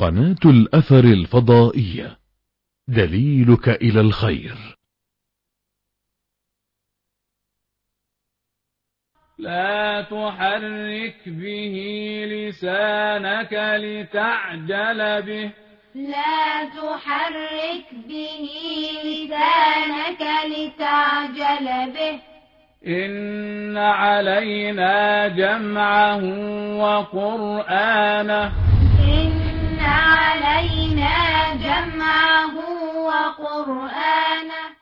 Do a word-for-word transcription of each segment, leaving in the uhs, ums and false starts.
قناة الأثر الفضائية، دليلك إلى الخير. لا تحرك به لسانك لتعجل به لا تحرك به لسانك لتعجل به إن علينا جمعه وقرآنه إن علينا جمعه وقرآنه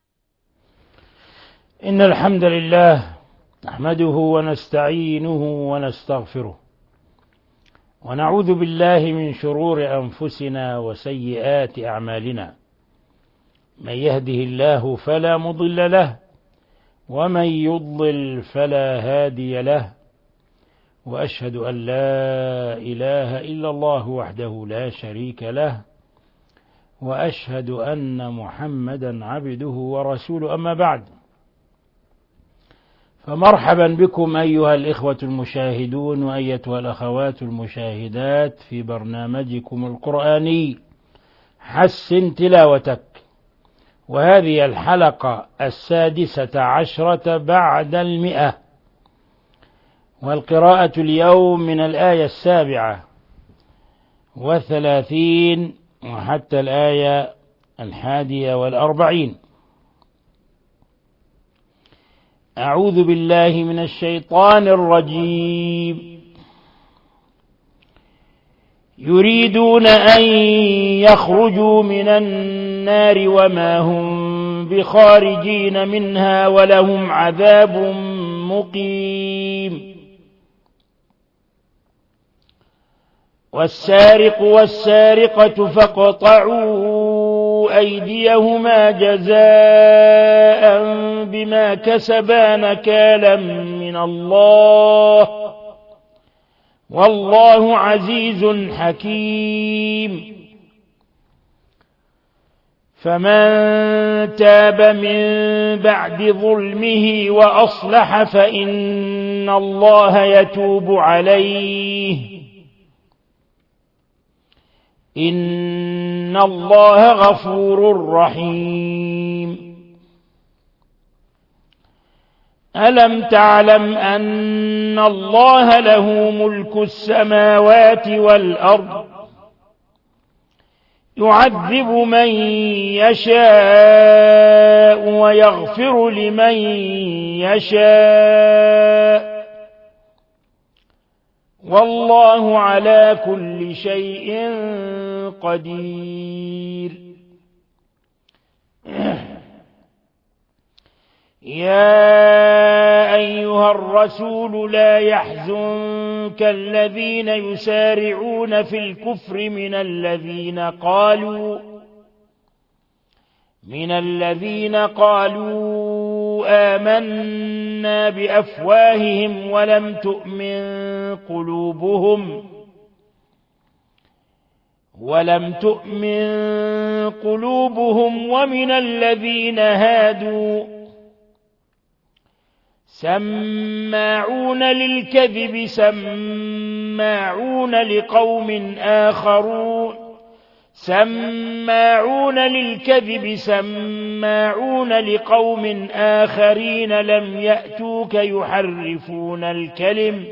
إن الحمد لله نحمده ونستعينه ونستغفره ونعوذ بالله من شرور أنفسنا وسيئات أعمالنا. من يهده الله فلا مضل له ومن يضلل فلا هادي له، وأشهد أن لا إله إلا الله وحده لا شريك له، وأشهد أن محمدا عبده ورسوله. أما بعد، فمرحبا بكم أيها الإخوة المشاهدون وأيتها الأخوات المشاهدات في برنامجكم القرآني حسن تلاوتك، وهذه الحلقة السادسة عشرة بعد المئة، والقراءة اليوم من الآية السابعة والثلاثين وحتى الآية الحادية والأربعين. أعوذ بالله من الشيطان الرجيم. يريدون أن يخرجوا من النار وما هم بخارجين منها ولهم عذاب مقيم. والسارق والسارقة فاقطعوا أيديهما جزاء بما كسبا نكالا من الله والله عزيز حكيم. فمن تاب من بعد ظلمه وأصلح فإن الله يتوب عليه، إن الله غفور رحيم. ألم تعلم أن الله له ملك السماوات والأرض، يعذب من يشاء ويغفر لمن يشاء، والله على كل شيء قدير. يا أيها الرسول لا يحزنك الذين يسارعون في الكفر من الذين قالوا من الذين قالوا آمنا بأفواههم ولم تؤمن قلوبهم ولم تؤمن قلوبهم ومن الذين هادوا سماعون للكذب سماعون لقوم آخرون سماعون للكذب سماعون لقوم آخرين لم يأتوك يحرفون الكلم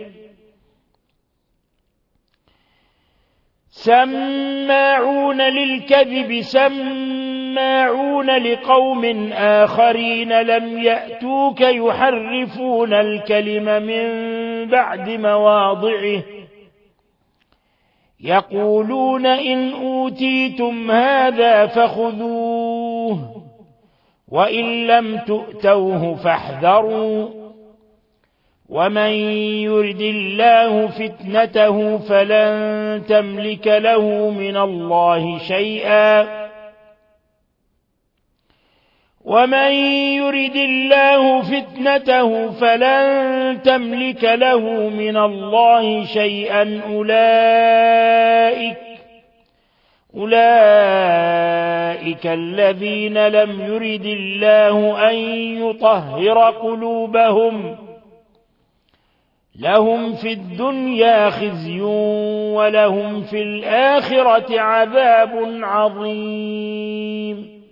سماعون للكذب سماعون لقوم آخرين لم يأتوك يحرفون الكلم من بعد مواضعه، يقولون إن أوتيتم هذا فخذوه وإن لم تؤتوه فاحذروا، ومن يرد الله فتنته فلن تملك له من الله شيئا ومن يرد الله فتنته فلن تملك له من الله شيئا أولئك أولئك الذين لم يرد الله أن يطهر قلوبهم لهم في الدنيا خزي ولهم في الآخرة عذاب عظيم.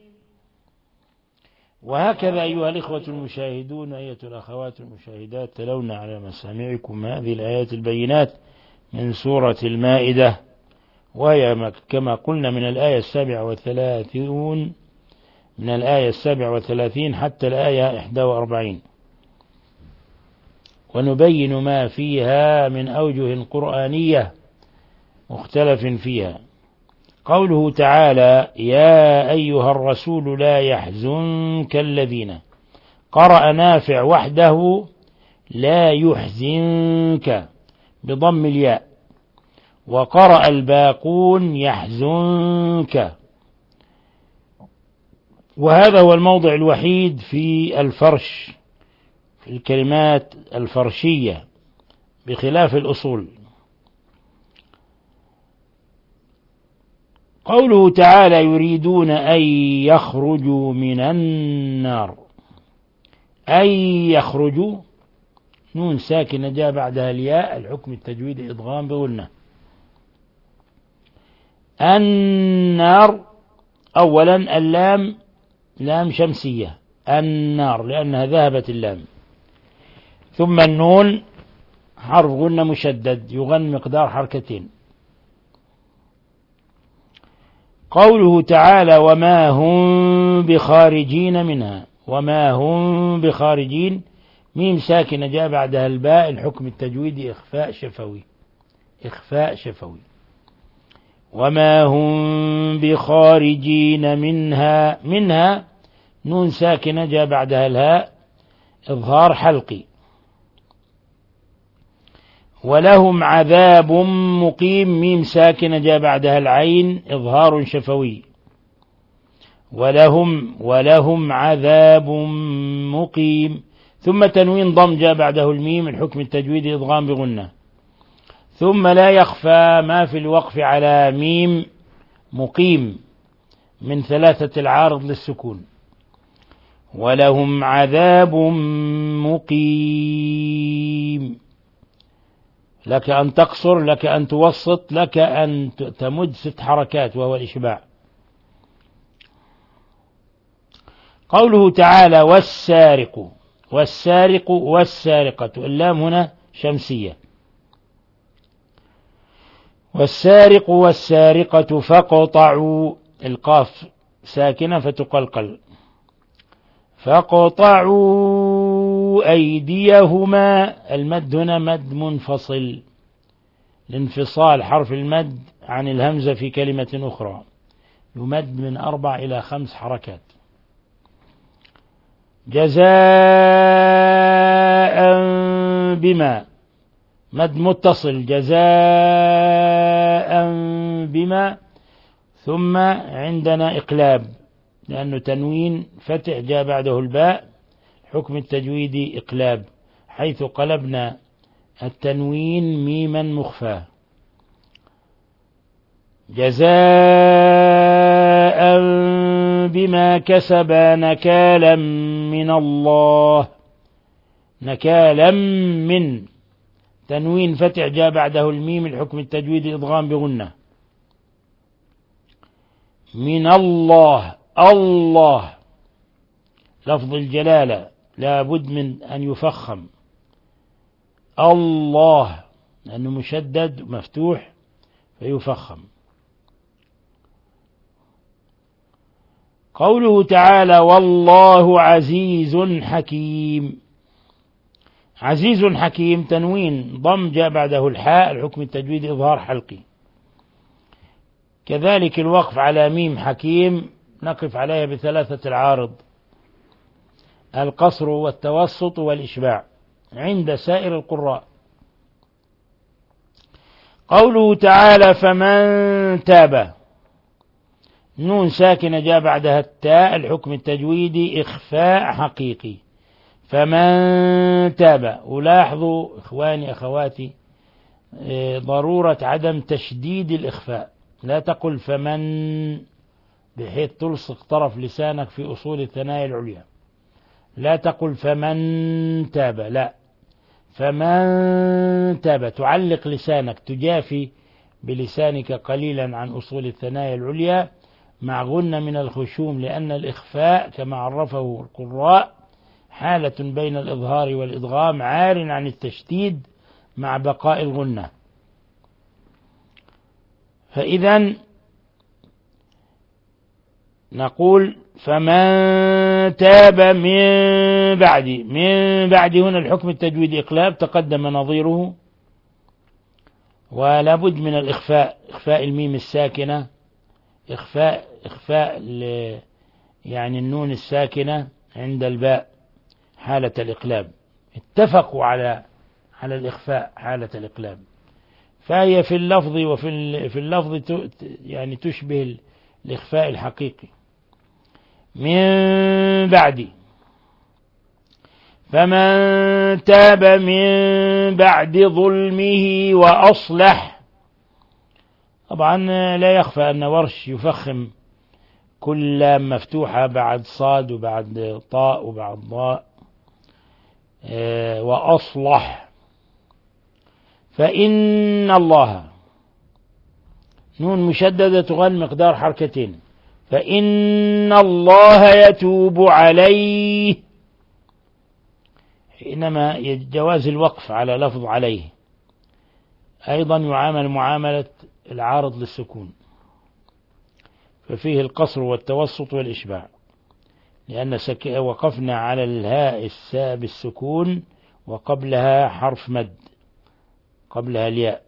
وهكذا أيها الإخوة المشاهدون أيها الأخوات المشاهدات تلونا على مسامعكم هذه الآيات البينات من سورة المائدة، وهي كما قلنا من الآية السابعة والثلاثين من الآية السابعة والثلاثين حتى الآية إحدى وأربعين، ونبين ما فيها من أوجه قرآنية مختلف فيها. قوله تعالى: يا أيها الرسول لا يحزنك الذين، قرأ نافع وحده لا يحزنك بضم الياء، وقرأ الباقون يحزنك، وهذا هو الموضع الوحيد في الفرش في الكلمات الفرشية بخلاف الأصول. قوله تعالى: يريدون أن يخرجوا من النار، أي يخرجوا، نون ساكنة جاء بعدها الياء، الحكم التجويد إدغام بغنة. النار أولا اللام لام شمسية، النار لأنها ذهبت اللام، ثم النون حرف غنة مشدد يغن مقدار حركتين. قوله تعالى: وما هم بخارجين منها، وما هم بخارجين، ميم ساكنة جاء بعدها الباء، الحكم التجويدي إخفاء شفوي، إخفاء شفوي. وما هم بخارجين منها، منها نون ساكنة جاء بعدها الهاء، إظهار حلقي. ولهم عذاب مقيم، ميم ساكنة جاء بعدها العين، إظهار شفوي. ولهم ولهم عذاب مقيم، ثم تنوين ضم جاء بعده الميم، الحكم التجويدي إدغام بغنة. ثم لا يخفى ما في الوقف على ميم مقيم من ثلاثة العارض للسكون. ولهم عذاب مقيم، لك أن تقصر، لك أن توسط، لك أن تمد ست حركات وهو الإشباع. قوله تعالى: والسارق، والسارق والسارقة، اللام هنا شمسية. والسارق والسارقة فاقطعوا، القاف ساكنة فتقلقل، فاقطعوا أيديهما، المد هنا مد منفصل لانفصال حرف المد عن الهمزة في كلمة أخرى، يمد من أربع إلى خمس حركات. جزاء بما، مد متصل، جزاء بما، ثم عندنا إقلاب لأنه تنوين فتح جاء بعده الباء، حكم التجويدي إقلاب، حيث قلبنا التنوين ميما مخفى. جزاء بما كسبا نكالا من الله، نكالا من، تنوين فتح جاء بعده الميم، الحكم التجويدي إدغام بغنة. من الله، الله لفظ الجلالة لا بد من أن يفخم، الله لأنه مشدد مفتوح فيفخم. قوله تعالى: والله عزيز حكيم، عزيز حكيم، تنوين ضم جاء بعده الحاء، الحكم التجويد إظهار حلقي. كذلك الوقف على ميم حكيم نقف عليها بثلاثة العارض، القصر والتوسط والإشباع عند سائر القراء. قوله تعالى: فمن تاب، نون ساكنة جاء بعدها التاء، الحكم التجويدي إخفاء حقيقي، فمن تاب. ولاحظوا إخواني أخواتي ضرورة عدم تشديد الإخفاء، لا تقل فمن بحيث تلصق طرف لسانك في أصول الثنايا العليا، لا تقل فمن تاب، لا، فمن تاب، تعلق لسانك، تجافي بلسانك قليلا عن أصول الثنايا العليا مع غنة من الخشوم، لأن الإخفاء كما عرفه القراء حالة بين الإظهار والإدغام، عار عن التشديد مع بقاء الغنة. فإذا نقول فمن تاب من بعد، من بعد هنا الحكم التجويدي إقلاب، تقدم نظيره، ولا بد من الإخفاء، إخفاء الميم الساكنة، إخفاء إخفاء يعني النون الساكنة عند الباء حالة الإقلاب، اتفقوا على على الإخفاء حالة الإقلاب، فهي في اللفظ وفي في اللفظ يعني تشبه الإخفاء الحقيقي. من بعد، فمن تاب من بعد ظلمه وأصلح. طبعا لا يخفى أن ورش يفخم كل لام مفتوحة بعد صاد وبعد طاء وبعد ضاء. وأصلح، فإن الله نون مشددة تغن مقدار حركتين، فإن الله يتوب عليه، حينما جواز الوقف على لفظ عليه أيضا يعامل معاملة العارض للسكون، ففيه القصر والتوسط والإشباع، لأن وقفنا على الهاء الساء بالسكون وقبلها حرف مد، قبلها الياء.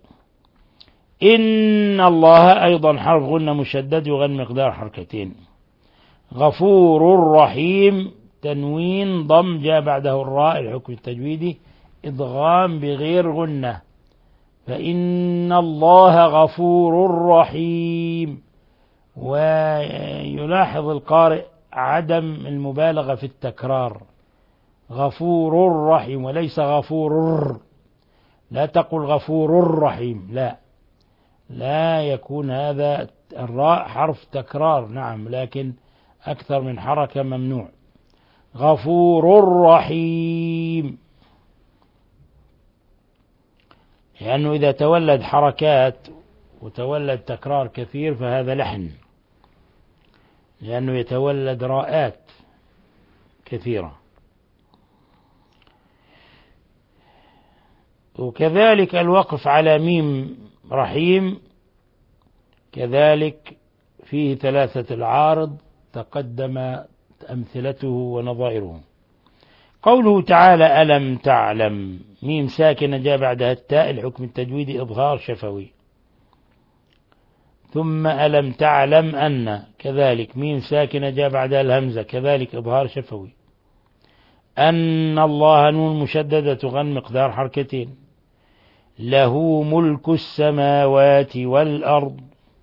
إن الله أيضا حرف غنة مشدد يغن مقدار حركتين. غفور رحيم، تنوين ضم جاء بعده الراء، الحكم التجويدي إدغام بغير غنة، فإن الله غفور رحيم. ويلاحظ القارئ عدم المبالغة في التكرار، غفور رحيم وليس غفور، لا تقل غفور رحيم، لا لا يكون هذا الراء حرف تكرار، نعم، لكن أكثر من حركة ممنوع. غفور رحيم، لأنه إذا تولد حركات وتولد تكرار كثير فهذا لحن، لأنه يتولد راءات كثيرة. وكذلك الوقف على ميم رحيم كذلك فيه ثلاثة العارض تقدم أمثلته ونظائره. قوله تعالى ألم تعلم، ميم ساكنة جاء بعدها التاء، الحكم التجويدي إظهار شفوي. ثم ألم تعلم أن، كذلك ميم ساكنة جاء بعدها الهمزة، كذلك إظهار شفوي. أن الله نون مشددة تغن مقدار حركتين. له ملك السماوات والأرض،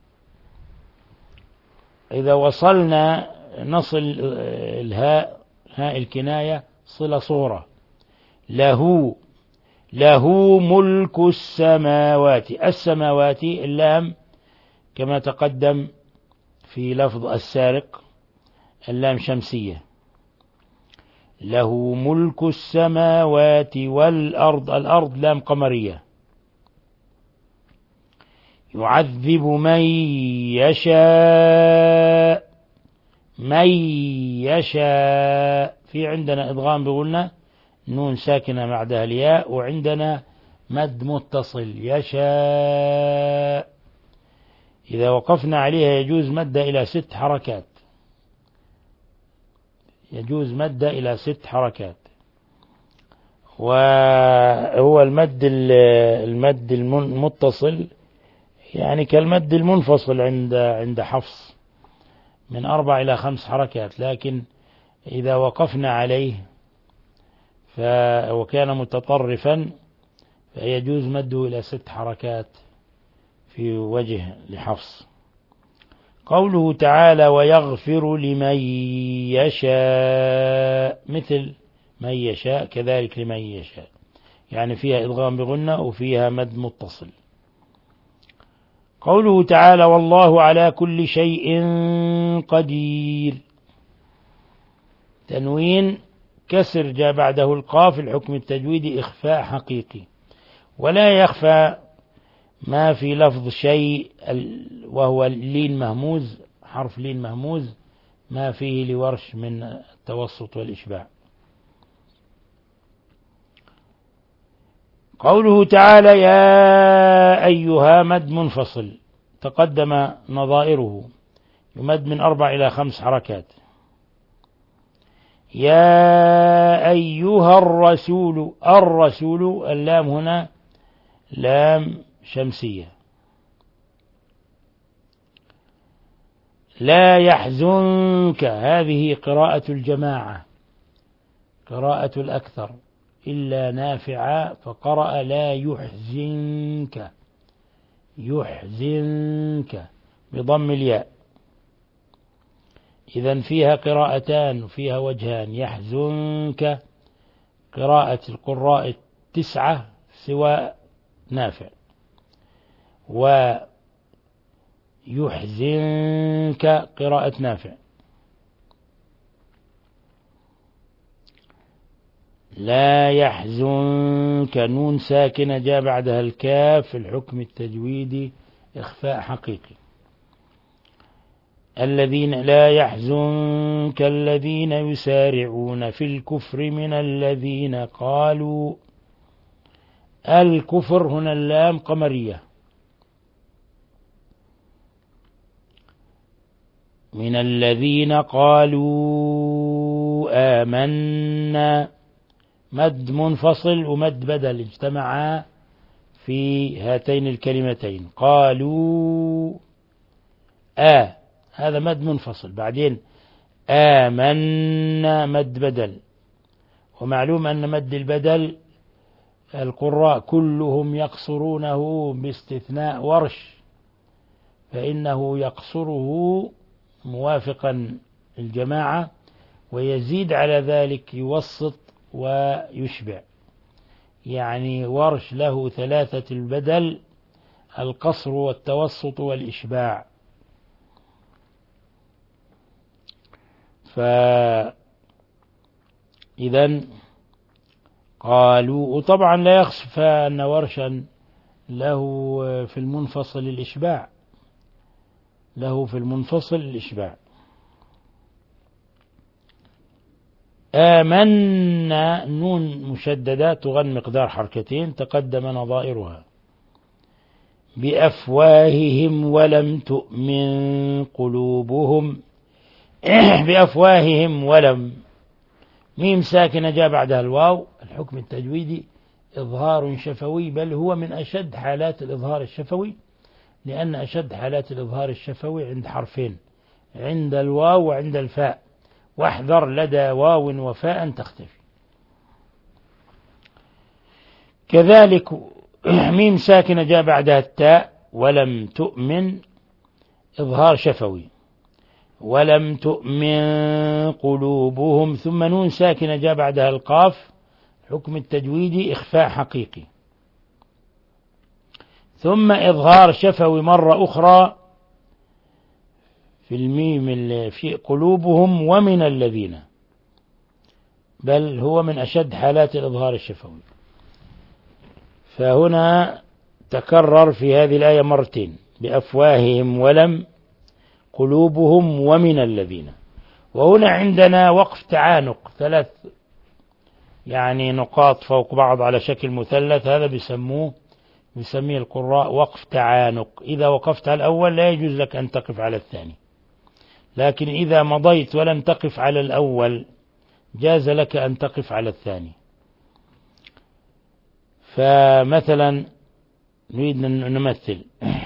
إذا وصلنا نصل الهاء هاء الكناية صلة صورة، له له ملك السماوات، السماوات اللام كما تقدم في لفظ السارق اللام شمسية. له ملك السماوات والأرض، الأرض لام قمرية. يعذب من يشاء، من يشاء، في عندنا إدغام بغنة، نون ساكنة بعدها الياء، وعندنا مد متصل يشاء، إذا وقفنا عليها يجوز مد إلى ست حركات، يجوز مد إلى ست حركات. وهو المد المد المتصل يعني كالمد المنفصل عند عند حفص من أربع إلى خمس حركات، لكن إذا وقفنا عليه وكان متطرفا فيجوز مده إلى ست حركات في وجه لحفص. قوله تعالى ويغفر لمن يشاء، مثل من يشاء كذلك لمن يشاء، يعني فيها إدغام بغنة وفيها مد متصل. قوله تعالى والله على كل شيء قدير، تنوين كسر جاء بعده القاف، الحكم التجويدي إخفاء حقيقي. ولا يخفى ما في لفظ شيء وهو لين مهموز، حرف لين مهموز، ما فيه لورش من التوسط والإشباع. قوله تعالى يا أيها مد منفصل تقدم نظائره، يمد من أربع إلى خمس حركات. يا أيها الرسول، الرسول اللام هنا لام شمسية. لا يحزنك، هذه قراءة الجماعة، قراءة الأكثر، إلا نافع فقرأ لا يحزنك، يحزنك بضم الياء. إذن فيها قراءتان وفيها وجهان. يحزنك قراءة القراء التسعة سوى نافع، ويحزنك قراءة نافع. لا يحزنك نون ساكنة جاء بعدها الكاف، في الحكم التجويدي إخفاء حقيقي. الذين لا يحزنك الذين يسارعون في الكفر من الذين قالوا، الكفر هنا اللام قمرية، من الذين قالوا آمنا، مد منفصل ومد بدل اجتمعا في هاتين الكلمتين. قالوا آ، هذا مد منفصل، بعدين آمنا مد بدل. ومعلوم أن مد البدل القراء كلهم يقصرونه باستثناء ورش، فإنه يقصره موافقا الجماعة، ويزيد على ذلك يوسط ويشبع. يعني ورش له ثلاثة البدل، القصر والتوسط والإشباع. فإذا قالوا، وطبعا لا يخفى أن ورشا له في المنفصل الإشباع، له في المنفصل الإشباع. آمنا نون مشددة تغن مقدار حركتين، تقدم نظائرها. بأفواههم ولم تؤمن قلوبهم، بأفواههم ولم، ميم ساكنة جاء بعدها الواو، الحكم التجويدي إظهار شفوي، بل هو من أشد حالات الإظهار الشفوي، لأن أشد حالات الإظهار الشفوي عند حرفين، عند الواو وعند الفاء، واحذر لدى واو وفاء تختفي. كذلك ميم ساكنة جاء بعدها التاء، ولم تؤمن إظهار شفوي، ولم تؤمن قلوبهم. ثم نون ساكنة جاء بعدها القاف، حكم التجويدي إخفاء حقيقي. ثم إظهار شفوي مرة أخرى في الميم في قلوبهم ومن الذين، بل هو من أشد حالات الإظهار الشفوي. فهنا تكرر في هذه الآية مرتين، بأفواههم ولم قلوبهم ومن الذين. وهنا عندنا وقف تعانق، ثلاث يعني نقاط فوق بعض على شكل مثلث، هذا بيسموه يسميه القراء وقف تعانق. إذا وقفت على الأول لا يجوز لك أن تقف على الثاني، لكن إذا مضيت ولم تقف على الأول جاز لك أن تقف على الثاني. فمثلا نريد أن نمثل،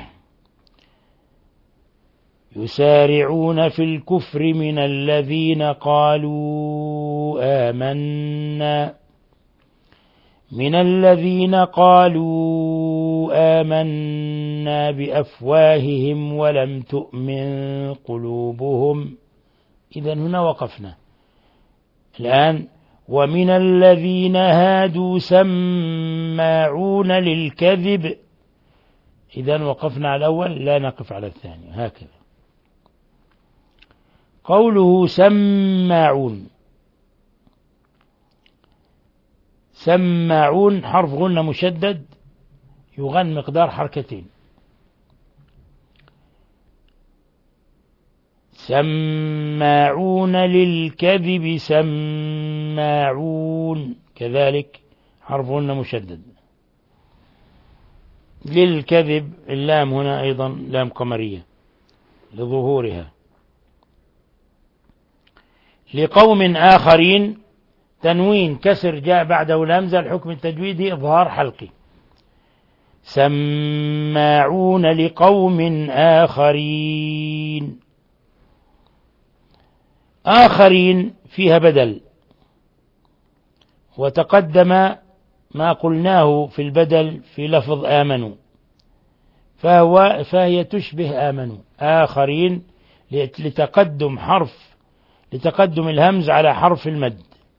يسارعون في الكفر من الذين قالوا آمنا، من الذين قالوا آمنا بأفواههم ولم تؤمن قلوبهم. إذن هنا وقفنا. الآن ومن الذين هادوا سماعون للكذب، إذن وقفنا على الأول لا نقف على الثاني، هكذا. قوله سماعون سماعون حرف غنة مشدد يغن مقدار حركتين. سماعون للكذب سماعون كذلك حرف غنة مشدد. للكذب اللام هنا أيضا لام قمرية لظهورها. لقوم آخرين تنوين كسر جاء بعده الهمزة، الحكم التجويدي إظهار حلقي. سماعون لقوم آخرين. آخرين فيها بدل، وتقدم ما قلناه في البدل في لفظ آمنوا، فهو فهي تشبه آمنوا. آخرين لتقدم حرف لتقدم الهمز على حرف المد.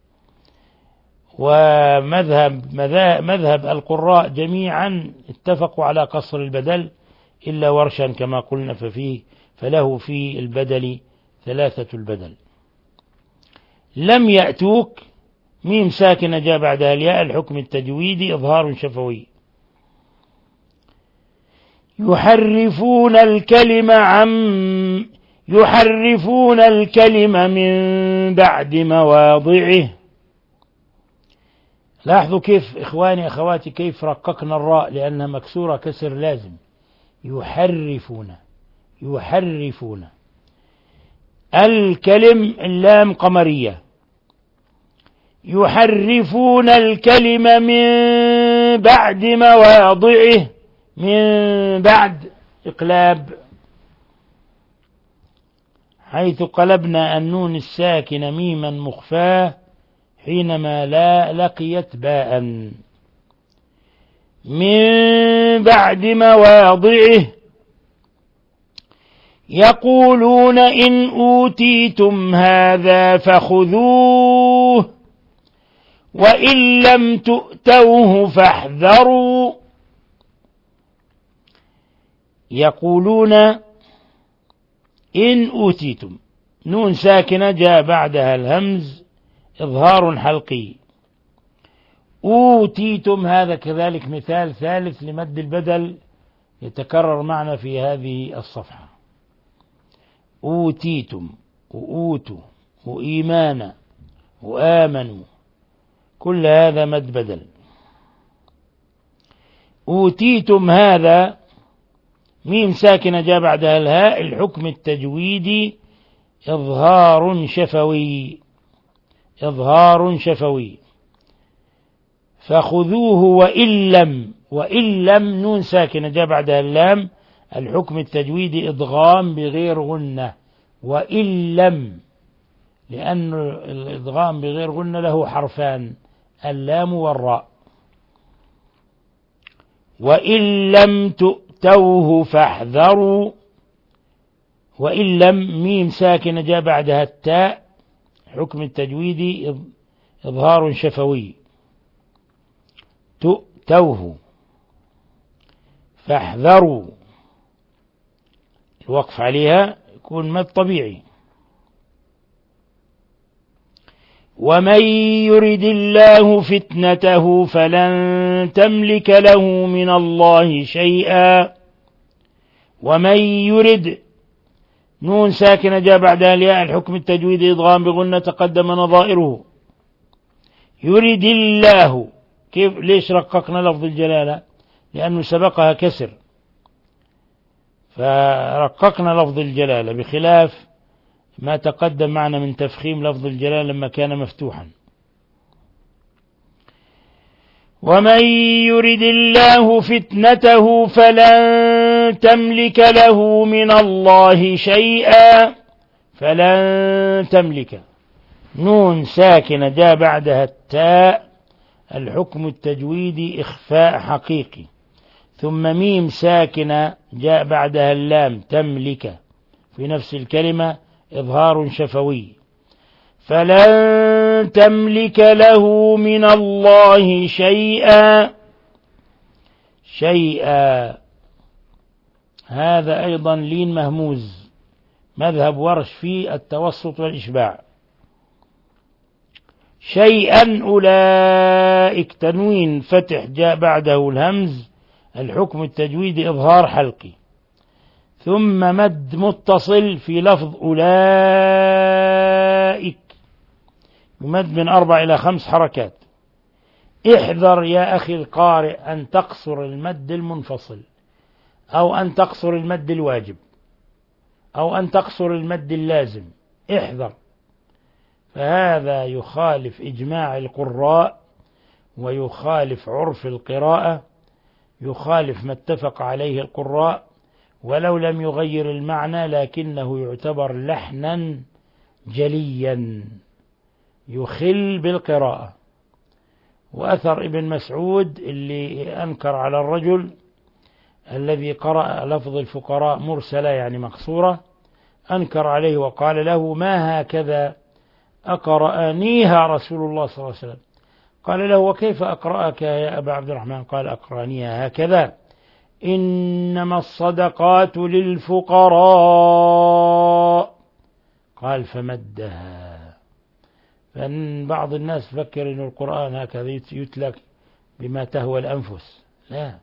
ومذهب مذهب القراء جميعا اتفقوا على قصر البدل إلا ورشا كما قلنا، ففيه فله في البدل ثلاثة البدل. لم يأتوك ميم ساكنة جاء بعدها الياء، الحكم التجويدي إظهار شفوي. يحرفون الكلمة عن يحرفون الكلمة من بعد مواضعه. لاحظوا كيف إخواني أخواتي كيف رققنا الراء لأنها مكسورة كسر لازم. يحرفون يحرفون الكلم اللام قمرية. يحرفون الكلمة من بعد مواضعه، من بعد إقلاب، حيث قلبنا النون الساكنة ميما مخفاة حينما لا لقيت باء. من بعد مواضعه. يقولون إن أوتيتم هذا فخذوه وإن لم تؤتوه فاحذروا. يقولون إن أوتيتم نون ساكنة جاء بعدها الهمز إظهار حلقي. أوتيتم هذا كذلك مثال ثالث لمد البدل يتكرر معنا في هذه الصفحة. أوتيتم وأوتوا وإيمانا وآمنوا كل هذا مد بدل. أوتيتم هذا ميم ساكنة جاء بعدها الهاء، الحكم التجويدي إظهار شفوي إظهار شفوي. فخذوه وإن لم وإن لم نون ساكنة جاء بعدها اللام، الحكم التجويدي إدغام بغير غنة. وإن لم لأن الإدغام بغير غنة له حرفان اللام والراء. وإن لم تؤتوه فاحذروا. وإن لم ميم ساكنة جاء بعدها التاء، حكم التجويدي إظهار شفوي. تؤتوه فاحذروا الوقف عليها يكون مد طبيعي. ومن يرد الله فتنته فلن تملك له من الله شيئا. ومن يرد نون ساكنة جاء بعدها الياء، الحكم التجويدي إدغام بغنة تقدم نظائره. يرد الله كيف ليش رققنا لفظ الجلالة؟ لأنه سبقها كسر فرققنا لفظ الجلالة، بخلاف ما تقدم معنا من تفخيم لفظ الجلالة لما كان مفتوحا. ومن يرد الله فتنته فلن تملك له من الله شيئا. فلن تملك نون ساكنة جاء بعدها التاء، الحكم التجويدي إخفاء حقيقي. ثم ميم ساكنة جاء بعدها اللام تملك في نفس الكلمة إظهار شفوي. فلن تملك له من الله شيئا. شيئا هذا أيضا لين مهموز، مذهب ورش في التوسط والإشباع. شيئا أولئك تنوين فتح جاء بعده الهمز، الحكم التجويدي إظهار حلقي. ثم مد متصل في لفظ أولئك يمد من أربع إلى خمس حركات. احذر يا أخي القارئ أن تقصر المد المنفصل، أو أن تقصر المد الواجب، أو أن تقصر المد اللازم، احذر، فهذا يخالف إجماع القراء ويخالف عرف القراءة، يخالف ما اتفق عليه القراء ولو لم يغير المعنى، لكنه يعتبر لحنا جليا يخل بالقراءة. وأثر ابن مسعود اللي أنكر على الرجل الذي قرأ لفظ الفقراء مرسلة يعني مقصورة، أنكر عليه وقال له: ما هكذا أقرأنيها رسول الله صلى الله عليه وسلم؟ قال له: وكيف أقرأك يا أبا عبد الرحمن؟ قال: أقرأنيها هكذا: إنما الصدقات للفقراء. قال: فمدها. فإن بعض الناس فكر أن القرآن هكذا يتلك بما تهوى الأنفس، لا،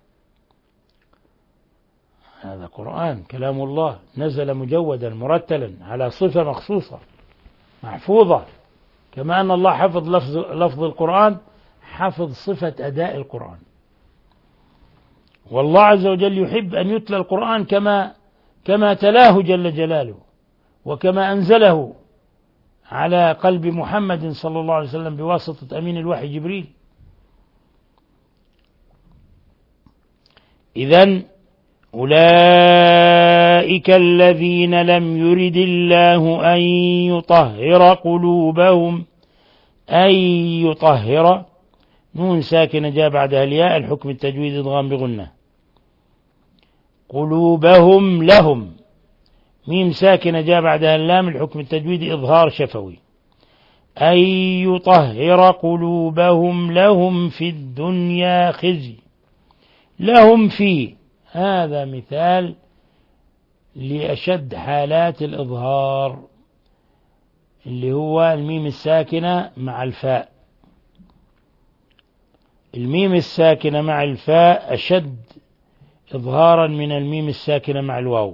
هذا قرآن كلام الله نزل مجودا مرتلا على صفة مخصوصة محفوظة، كما أن الله حفظ لفظ, لفظ القرآن، حفظ صفة أداء القرآن. والله عز وجل يحب أن يتلى القرآن كما كما تلاه جل جلاله، وكما أنزله على قلب محمد صلى الله عليه وسلم بواسطة أمين الوحي جبريل. إذن أولئك الذين لم يرد الله أن يطهر قلوبهم، أن يطهر، نون ساكنة جاء بعدها الياء، الحكم التجويد إدغام بغنة. قلوبهم لهم، ميم ساكنة جاء بعدها اللام، الحكم التجويد إظهار شفوي. أن يطهر قلوبهم لهم في الدنيا خزي، لهم في، هذا مثال لأشد حالات الإظهار اللي هو الميم الساكنة مع الفاء. الميم الساكنة مع الفاء أشد إظهارا من الميم الساكنة مع الواو.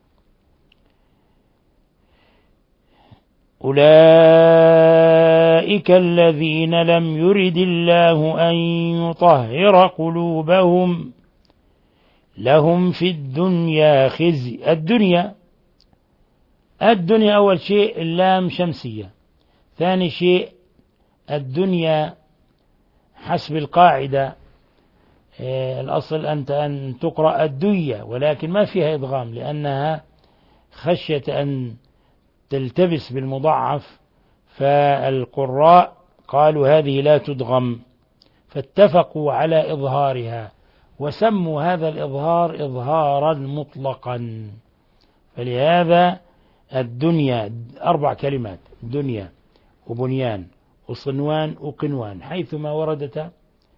أولئك الذين لم يرد الله أن يطهر قلوبهم لهم في الدنيا خزي. الدنيا الدنيا أول شيء اللام شمسية، ثاني شيء الدنيا حسب القاعدة الأصل أنت أن تقرأ الدنيا، ولكن ما فيها إدغام لأنها خشية أن تلتبس بالمضاعف، فالقراء قالوا هذه لا تدغم، فاتفقوا على إظهارها وسموا هذا الإظهار إظهارا مطلقا. فلهذا الدنيا أربع كلمات: دنيا وبنيان وصنوان وقنوان، حيثما وردتا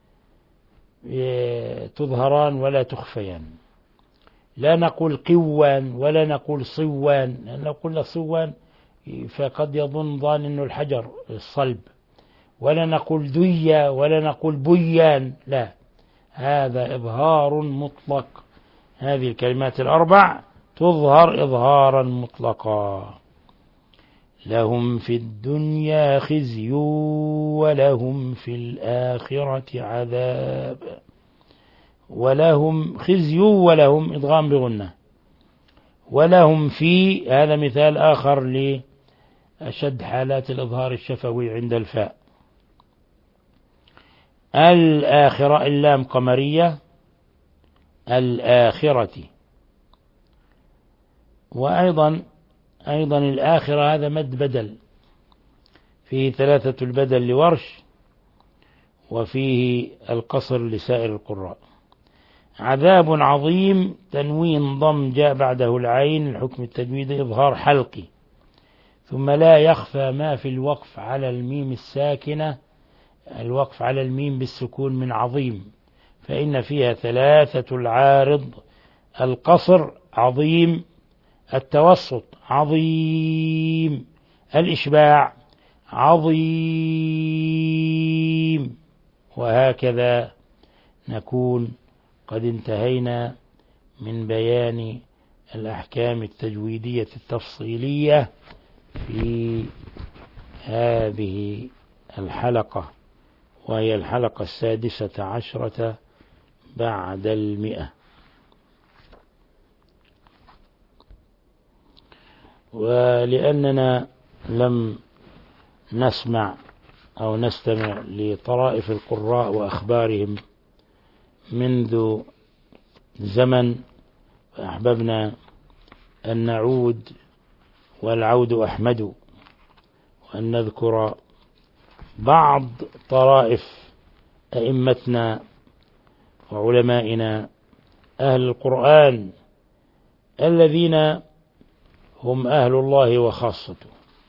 تظهران ولا تخفيان. لا نقول قوان ولا نقول صوان، لأن لو قلنا صوان فقد يظن ظان أنه الحجر الصلب، ولا نقول ديا ولا نقول بيان، لا، هذا إظهار مطلق. هذه الكلمات الأربع تظهر إظهارا مطلقا. لهم في الدنيا خزي ولهم في الآخرة عذاب. ولهم خزي ولهم إدغام بغنة. ولهم في، هذا مثال آخر لأشد حالات الإظهار الشفوي عند الفاء. الآخرة اللام قمرية، الآخرة. وأيضا أيضا الآخرة هذا مد بدل، فيه ثلاثة البدل لورش، وفيه القصر لسائر القراء. عذاب عظيم، تنوين ضم جاء بعده العين، الحكم التجويدي إظهار حلقي. ثم لا يخفى ما في الوقف على الميم الساكنة، الوقف على الميم بالسكون من عظيم، فإن فيها ثلاثة العارض: القصر عظيم، التوسط عظيم، الإشباع عظيم. وهكذا نكون قد انتهينا من بيان الأحكام التجويدية التفصيلية في هذه الحلقة، وهي الحلقة السادسة عشرة بعد المئة. ولأننا لم نسمع أو نستمع لطرائف القراء وأخبارهم منذ زمن، فأحببنا أن نعود، والعود أحمد، وأن نذكر بعض طرائف أئمتنا وعلمائنا أهل القرآن الذين هم أهل الله وخاصته.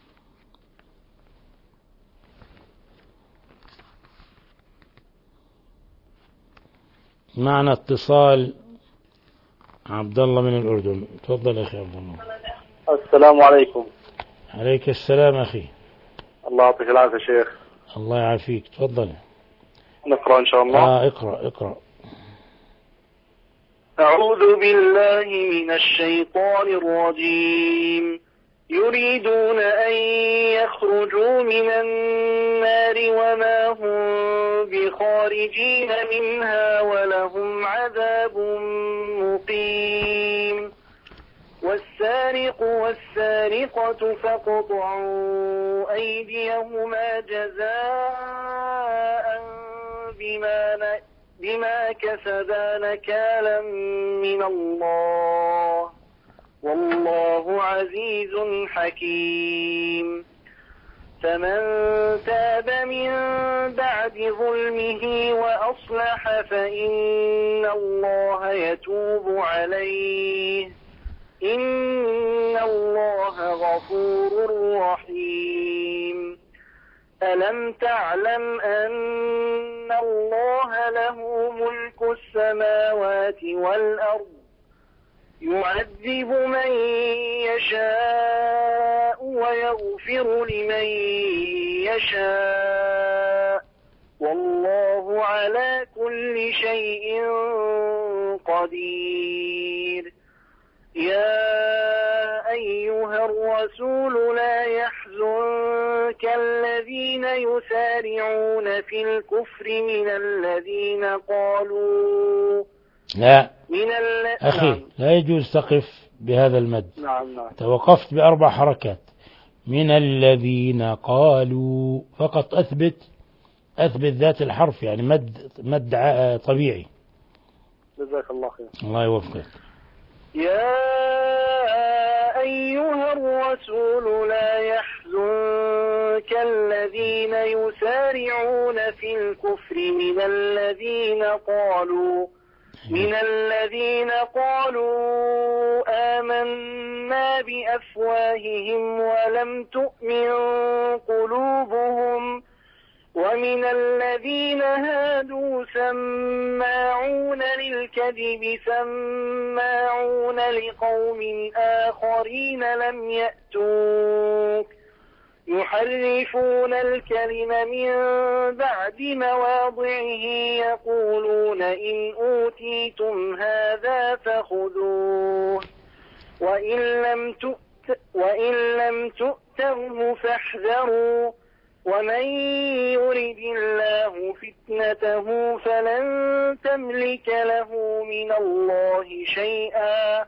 معنا اتصال عبد الله من الأردن. تفضل أخي عبد الله. السلام عليكم. عليك السلام أخي. الله يعطيك العافية شيخ. الله يعافيك. تفضل. نقرأ إن شاء الله. آه اقرأ اقرأ. أعوذ بالله من الشيطان الرجيم. يريدون أن يخرجوا من النار وما هم بخارجين منها ولهم عذاب مقيم. والسارق والسارقة فاقطعوا أيديهما جزاء بما بما كسبا نكالا من الله والله عزيز حكيم. فمن تاب من بعد ظلمه وأصلح فإن الله يتوب عليه إن الله غفور رحيم. ألم تعلم أن الله له ملك السماوات والأرض يعذب من يشاء ويغفر لمن يشاء والله على كل شيء قدير. يا أيها الرسول لا يحزنك الذين يسارعون في الكفر من الذين قالوا لا من الل... أخي نعم. لا يجوز تقف بهذا المد. نعم نعم. توقفت بأربع حركات. من الذين قالوا فقط أثبت أثبت ذات الحرف، يعني مد مد طبيعي. جزاك الله خير. الله يوفقك. يا أيها الرسول لا يحزنك الذين يسارعون في الكفر من الذين قالوا من الذين قالوا آمنا بأفواههم ولم تؤمن قلوبهم ومن الذين هادوا سماعون للكذب سماعون لقوم آخرين لم يأتوك يحرفون الكلم من بعد مواضعه يقولون إن أوتيتم هذا فخذوه وإن لم تؤت وإن لم تؤتوه فاحذروا ومن يرد الله فتنته فلن تملك له من الله شيئا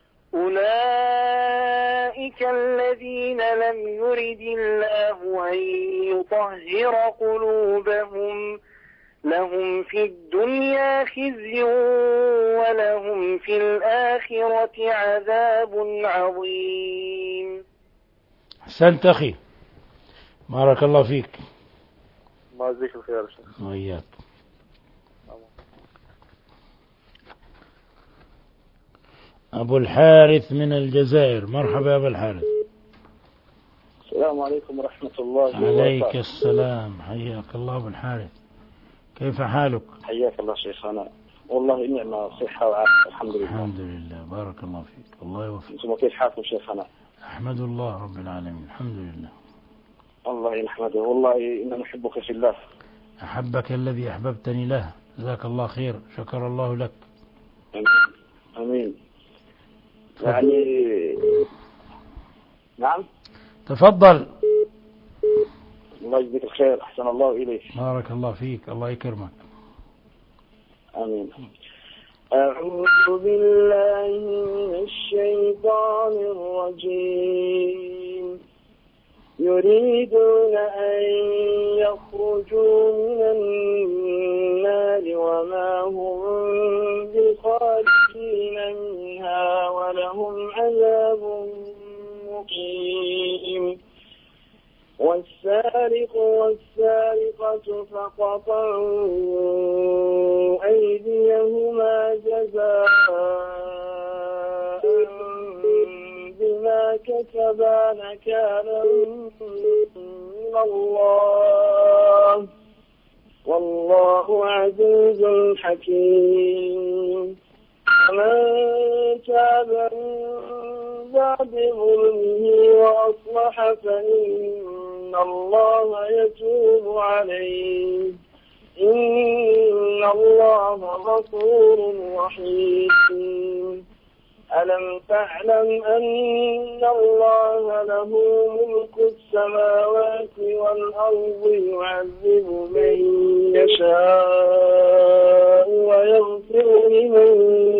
أولئك الذين لم يرد الله أن يطهر قلوبهم لهم في الدنيا خزي ولهم في الآخرة عذاب عظيم. أحسنت أخي، بارك الله فيك. الله يجزيك الخير يا شيخ. وإياك. أبو الحارث من الجزائر. مرحبا يا أبو الحارث. السلام عليكم ورحمة الله وبركاته. عليك السلام، حياك الله أبو الحارث، كيف حالك؟ حياك الله شيخنا، والله نعمة صحة وعافية الحمد لله. الحمد لله، بارك الله فيك، الله يوفقك. أنتم كيف حالكم شيخنا؟ أحمد الله رب العالمين، الحمد لله. الله نحمده، والله إنا نحبك في الله. أحبك الذي أحببتني له. جزاك الله خير، شكر الله لك. أمين. يعني نعم. تفضل. الله يجزيك الخير، أحسن الله إليك. بارك الله فيك، الله يكرمك. آمين. أعوذ بالله من الشيطان الرجيم. يريدون أن يخرجوا من النار وما هم بخارجين منها ولهم عذاب مقيم. والسارق والسارقة فقطعوا أيديهما جزاء بما كسبا نكالا من الله والله عزيز حكيم. ومن تاب من بعد ظلمه وأصلح فإن الله يتوب عليه إن الله غفور رحيم. ألم تعلم أن الله له ملك السماوات والأرض يعذب من يشاء ويغفر لمن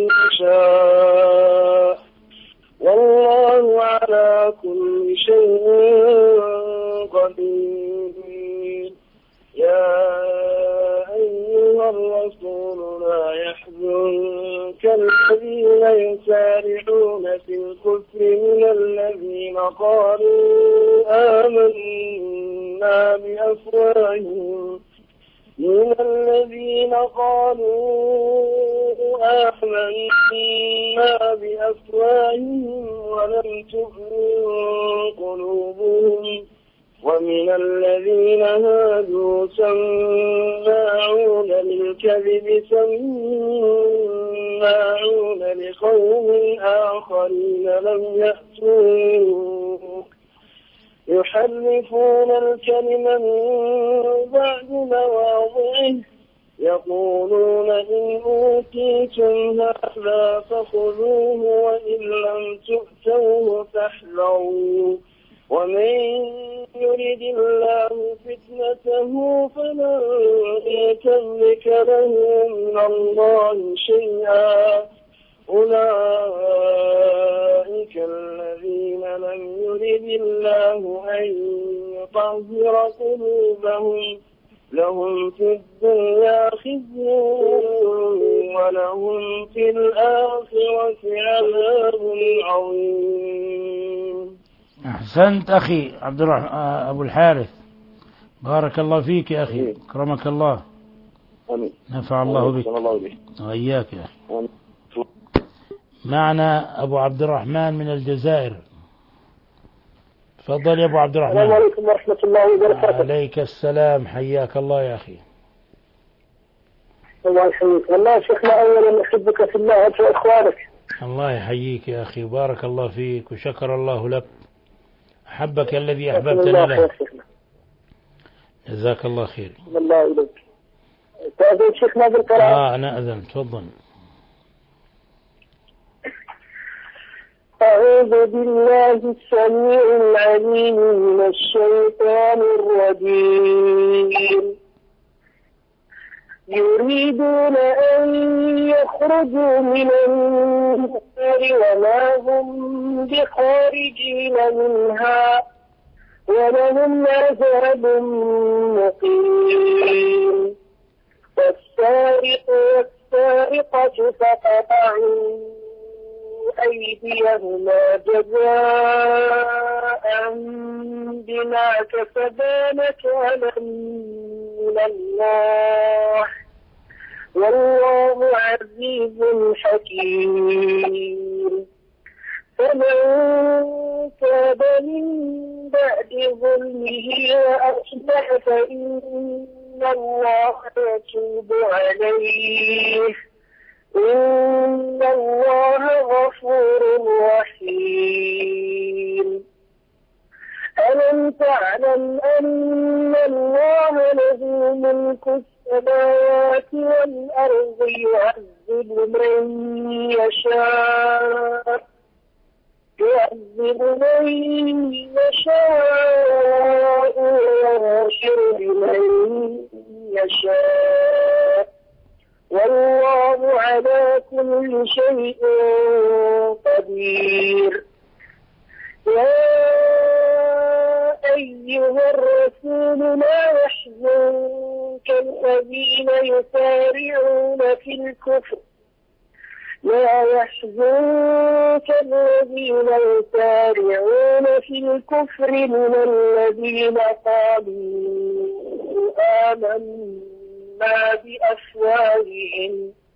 يشاء والله على كل شيء قدير. يا أيها الرسول لا يحزنك الذين يسارعون في الكفر من الذين قالوا آمنا بأفواههم من الذين قالوا آمنا بأفواههم ولم تؤمن قلوبهم ومن الذين هادوا سماعون للكذب سماعون لقوم آخرين لم يأتوك يحرفون الكلم من بعد مواضعه يقولون إن أوتيتم هذا فخذوه وإن لم تؤتوه فاحذروا ومن يرد الله فتنته فلن تملك له من الله شيئا أولئك الذين لم يرد الله أن يطهر قلوبهم لهم في الدنيا خزي ولهم في الآخرة عذاب عظيم. أحسنت أخي عبد الرحمن أبو الحارث، بارك الله فيك يا أخي، أكرمك الله. آمين. نفع الله بك وإياك يا أخي. معنا أبو عبد الرحمن من الجزائر. تفضل يا أبو عبد الرحمن. السلام عليكم ورحمة الله وبركاته. عليك السلام، حياك الله يا أخي. الله يحييك. والله شيخنا أولا أحبك في الله أنت وإخوانك. الله يحييك يا أخي، بارك الله فيك وشكر الله لك. أحبك الذي أحببتنا له. جزاك الله خير. الله إليك. تأذن شيخنا بالقراءة؟ آه أنا أذن، تفضل. أعوذ بالله السميع العليم من الشيطان الرجيم. يريدون أن يخرجوا من النار وما هم بخارجين منها ولهم عذاب مقيم. والسارق والسارقة فقطعوا أيديهما جزاء بما كسبا نكالا من الله والله عزيز حكيم. فمن تاب من بعد ظلمه وأصلح فإن الله يتوب عليه إن الله غفور رحيم. ألم تعلم أن الله له ملك السماوات والأرض يعذب من يشاء يعذب من يشاء ويغفر لمن يشاء والله على كل شيء قدير. يا أيها الرسول لا يحزنك الذين يسارعون في الكفر لا يحزنك الذين يسارعون في الكفر من الذين قالوا آمنا بأفواههم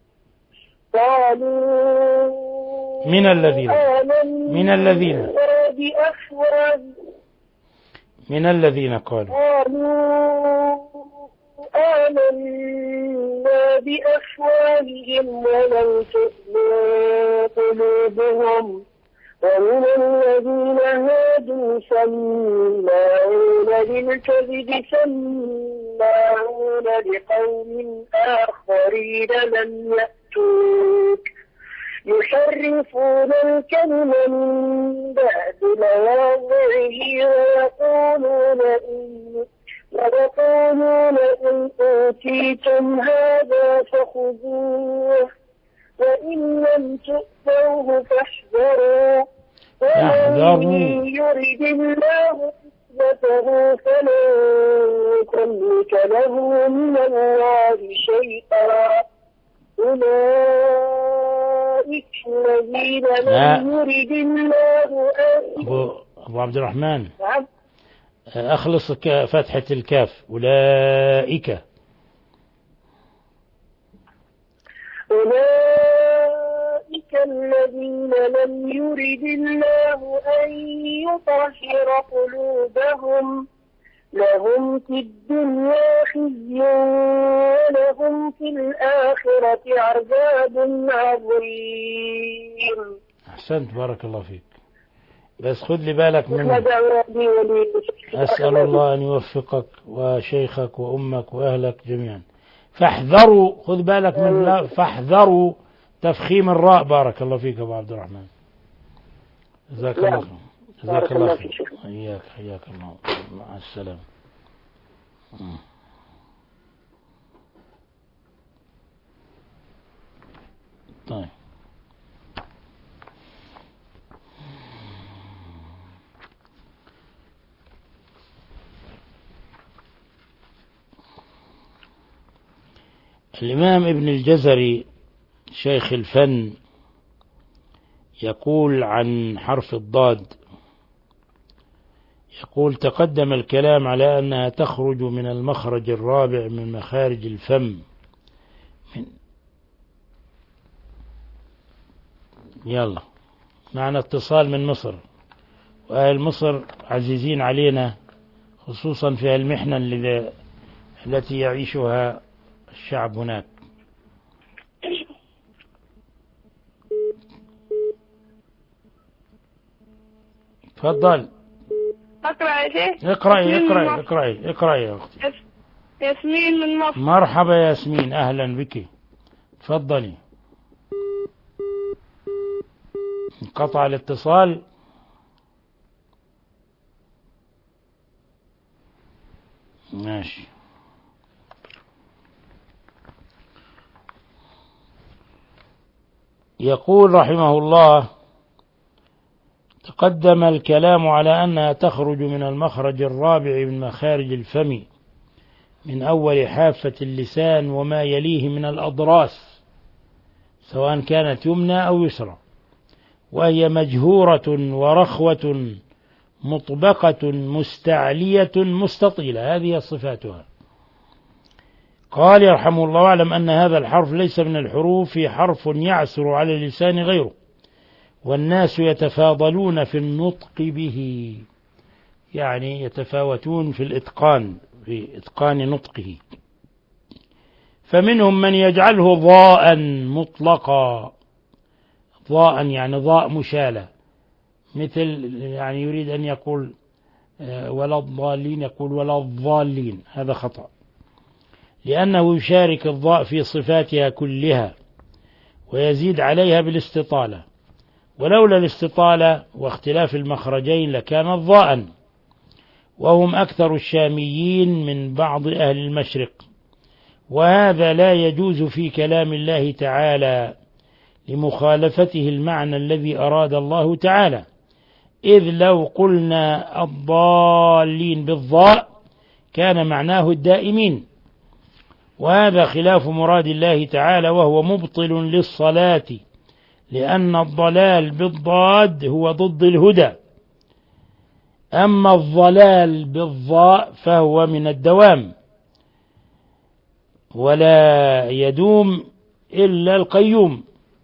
قالوا من الذين من الذين بأفواههم من الذين قالوا قالوا آمنا بأفواههم ولم تؤمن قلوبهم ومن الذين هادوا سماعون للكذب سماعون لقوم آخرين لم يأتوك يحرفون الكلم من بعد مواضعه ويقولون إن ويقولون إن أوتيتم هذا فخذوه وإن لم تؤتوه فاحذروا ومن يرد الله فتنته فلن تملك له من الله شيئا أولئك الذين لم يرد الله أن أبو, أبو عبد الرحمن أخلص فتحة الكاف أولئك أولئك الذين لم يرد الله أن يطهر قلوبهم لهم في الدنيا خزي ولهم في الآخرة عذاب عظيم. أحسنت بارك الله فيك. بس خذ لي بالك من أسأل الله أن يوفقك وشيخك وأمك وأهلك جميعا. فاحذروا خذ بالك من لا فاحذروا تفخيم الراء. بارك الله فيك أبو عبد الرحمن. جزاك الله خير. جزاك الله خير. حياك حياك الله. مع السلامة. طيب الإمام ابن الجزري شيخ الفن يقول عن حرف الضاد يقول تقدم الكلام على أنها تخرج من المخرج الرابع من مخارج الفم من يلا معنا اتصال من مصر وأهل مصر عزيزين علينا خصوصا في المحنة التي يعيشها الشعب هناك. تفضل اقرأ يا شيخ. اقرأي اقرأي اقرأي اقرأي يا أختي. ياسمين من مصر. مرحبا ياسمين أهلا بك. تفضلي. انقطع الاتصال. ماشي. يقول رحمه الله تقدم الكلام على أنها تخرج من المخرج الرابع من مخارج الفم من أول حافة اللسان وما يليه من الأضراس سواء كانت يمنى أو يسرى وهي مجهورة ورخوة مطبقة مستعلية مستطيلة. هذه صفاتها. قال يرحمه الله واعلم أن هذا الحرف ليس من الحروف حرف يعسر على اللسان غيره والناس يتفاضلون في النطق به يعني يتفاوتون في الإتقان في إتقان نطقه فمنهم من يجعله ضاء مطلقا ضاء يعني ضاء مشالة مثل يعني يريد أن يقول ولا الضالين يقول ولا الضالين، هذا خطأ، لأنه يشارك الضاء في صفاتها كلها ويزيد عليها بالاستطالة، ولولا الاستطالة واختلاف المخرجين لكان ضاء، وهم أكثر الشاميين من بعض أهل المشرق، وهذا لا يجوز في كلام الله تعالى لمخالفته المعنى الذي أراد الله تعالى، إذ لو قلنا الضالين بالضاء كان معناه الدائمين، وهذا خلاف مراد الله تعالى، وهو مبطل للصلاة، لأن الضلال بالضاد هو ضد الهدى، أما الضلال بالضاء فهو من الدوام، ولا يدوم إلا القيوم،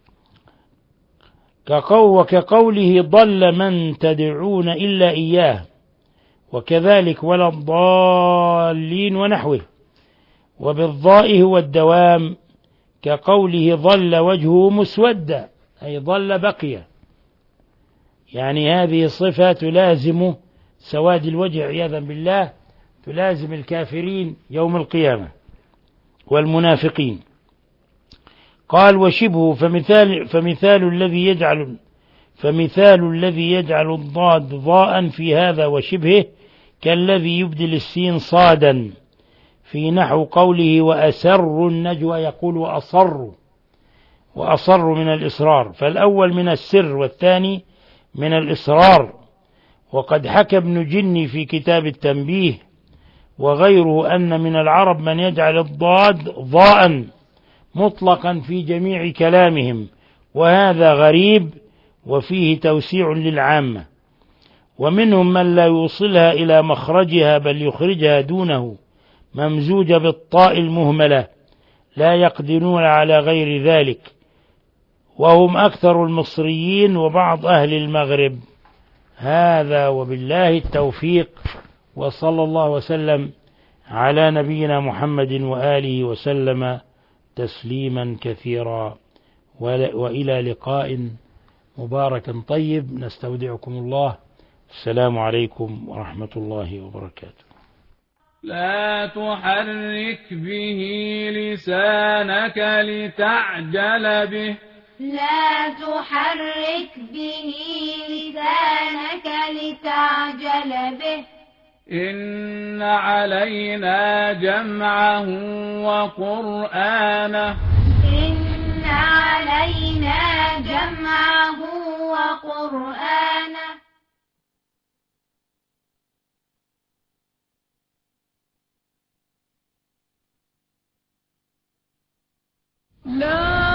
وكقوله ضل من تدعون إلا إياه، وكذلك ولا الضالين ونحوه. وبالضاء هو الدوام، كقوله ظل وجهه مسودا، أي ظل بقية، يعني هذه صفة تلازم سواد الوجه عياذا بالله، تلازم الكافرين يوم القيامة والمنافقين. قال وشبه فمثال, فمثال الذي يجعل فمثال الذي يجعل الضاد ضاء في هذا وشبهه كالذي يبدل السين صادا في نحو قوله وأسر النجوى، يقول وأصر، وأصر من الإصرار، فالأول من السر والثاني من الإصرار. وقد حكى ابن جني في كتاب التنبيه وغيره أن من العرب من يجعل الضاد ضاء مطلقا في جميع كلامهم، وهذا غريب وفيه توسيع للعامة. ومنهم من لا يوصلها إلى مخرجها بل يخرجها دونه ممزوجة بالطاء المهملة، لا يقدرون على غير ذلك، وهم أكثر المصريين وبعض أهل المغرب. هذا وبالله التوفيق، وصلى الله وسلم على نبينا محمد وآله وسلم تسليما كثيرا، وإلى لقاء مبارك طيب، نستودعكم الله، السلام عليكم ورحمة الله وبركاته. لا تحرك به لسانك لتعجل به لا تحرك به لسانك لتعجل به إن علينا جمعه وقرآنه إن علينا جمعه وقرآنه لا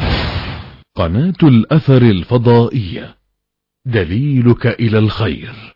قناة الأثر الفضائية، دليلك إلى الخير.